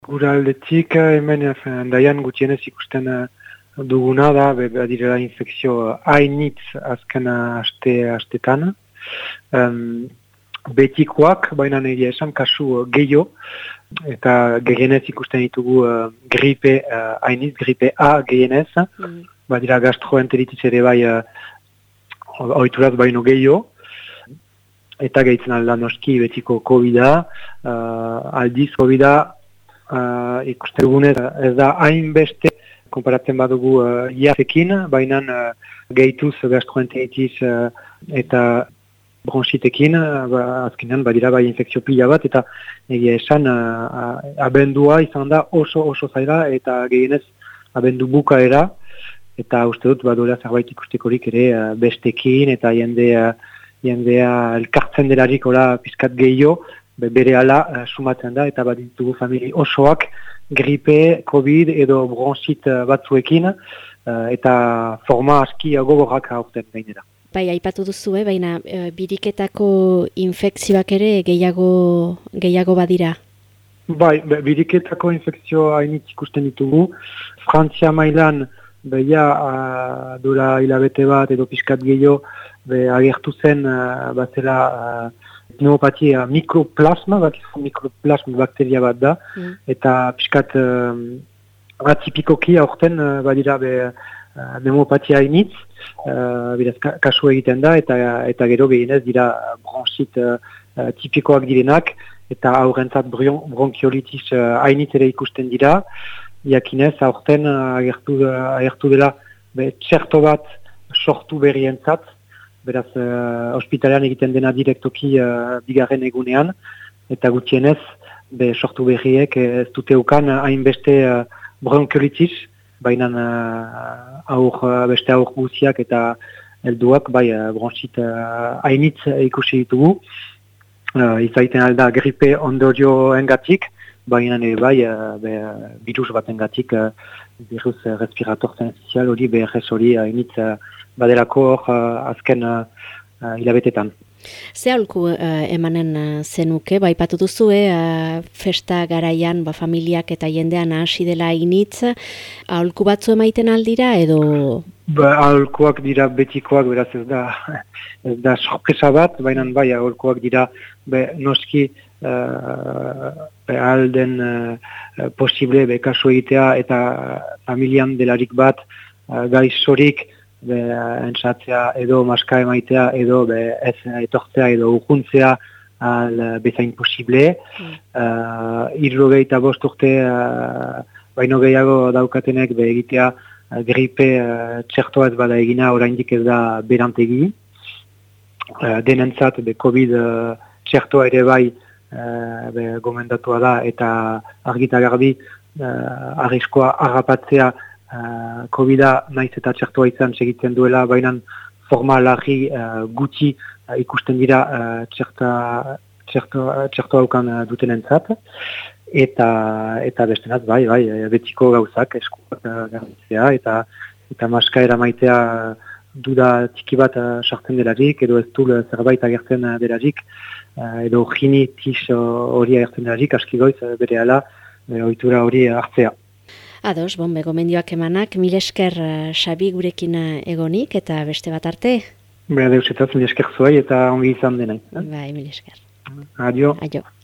Gura aldetik, hemen daian gutienez ikusten duguna da, direla infekzio hainitz azken astetan. Betikoak, baina egia esan kasu gehiago, eta gehienez ikusten ditugu gripe hainitz, gripe A gehienez, badira gastroenteritis ere bai ohituraz baino gehiago, eta gehitzen alda noski betiko COVID-a, aldiz COVID-a ikusten dugunez ez da hainbeste konparatzen badugu iazekin, baina gehituz gastroenteritis eta bronchitekin, azkenean badira bai infekzio pila bat, eta egia esan abendua izan da oso zaila, eta gehienez abendu bukaera, eta uste dut badola zerbait ikustekorik ere bestekin, eta jendea elkartzen delarik ola pizkat gehiago, bere ala sumatzen da, eta baditugu famili osoak gripe, COVID edo bronchit batzuekin, eta forma aski gogorrak aurten gainera. Bai, aipatu duzu, baina biriketako infekzioak ere gehiago badira? Bai, biriketako infekzio hainitz ikusten ditugu. Frantzia mailan, dura hilabete bat edo pixkat gehiago, agertu zen batzela pneumopatia mikroplasma bakteria bat da, eta pixkat atipikoki aurten badira pneumopatia hainitz, kasu egiten da, eta gero gehienez dira bronchit tipikoak direnak, eta aurrentzat bronkiolitis hainitz ere ikusten dira, jakinez aurten agertu dela txerto bat sortu berrientzat, beraz ospitalean egiten dena direktoki bigarren egunean, eta gutienez sortu berriek ez dute ukan hainbeste bronkiolitis, baina beste aur guziak eta helduak bronchit hainitz ikusi ditugu. Izaiten alda gripe ondorio engatik, baina virus bat engatik, virus respirator syncytial hori BRS hori hainitz badelako azken hilabetetan. Ze aholku emanen zenuke, aipatu duzu, festa garaian familiak eta jendean hasi dela hainitz, aholku batzu emaiten aldira edo? Aholkuak dira betikoak, beraz ez da sorpresa bat, baina aholkuak dira noski alden posible kasu egitea eta familian delarik bat gaixorik entzatzea edo maska emaitea edo ez etortzea edo urkuntzea bezain posible. 75 urte baino gehiago daukatenek egitea gripe txertoa ez bada egina oraindik ez da berantegi. Denentzat COVID txertoa ere bai gomendatua da eta argita garbi arriskoa harrapatzea COVID-a naiz eta txertoa izan segitzen duela, baina forma larri gutxi ikusten dira txertoa ukan dutenentzat, eta bestenaz betiko gauzak eskuak garbitzea, eta maska eramaitea duda txiki bat sartzen delarik, edo ez dul zerbait agertzen delarik, edo rinitis hori agertzen delarik, aski goiz bere ala ohitura hori hartzea. Ados, gomendioak emanak, mil esker Xabi gurekin egonik eta beste bat arte? Deus eta mil esker zuai eta ongi izan denai. Bai, mil esker. Adio. Adio.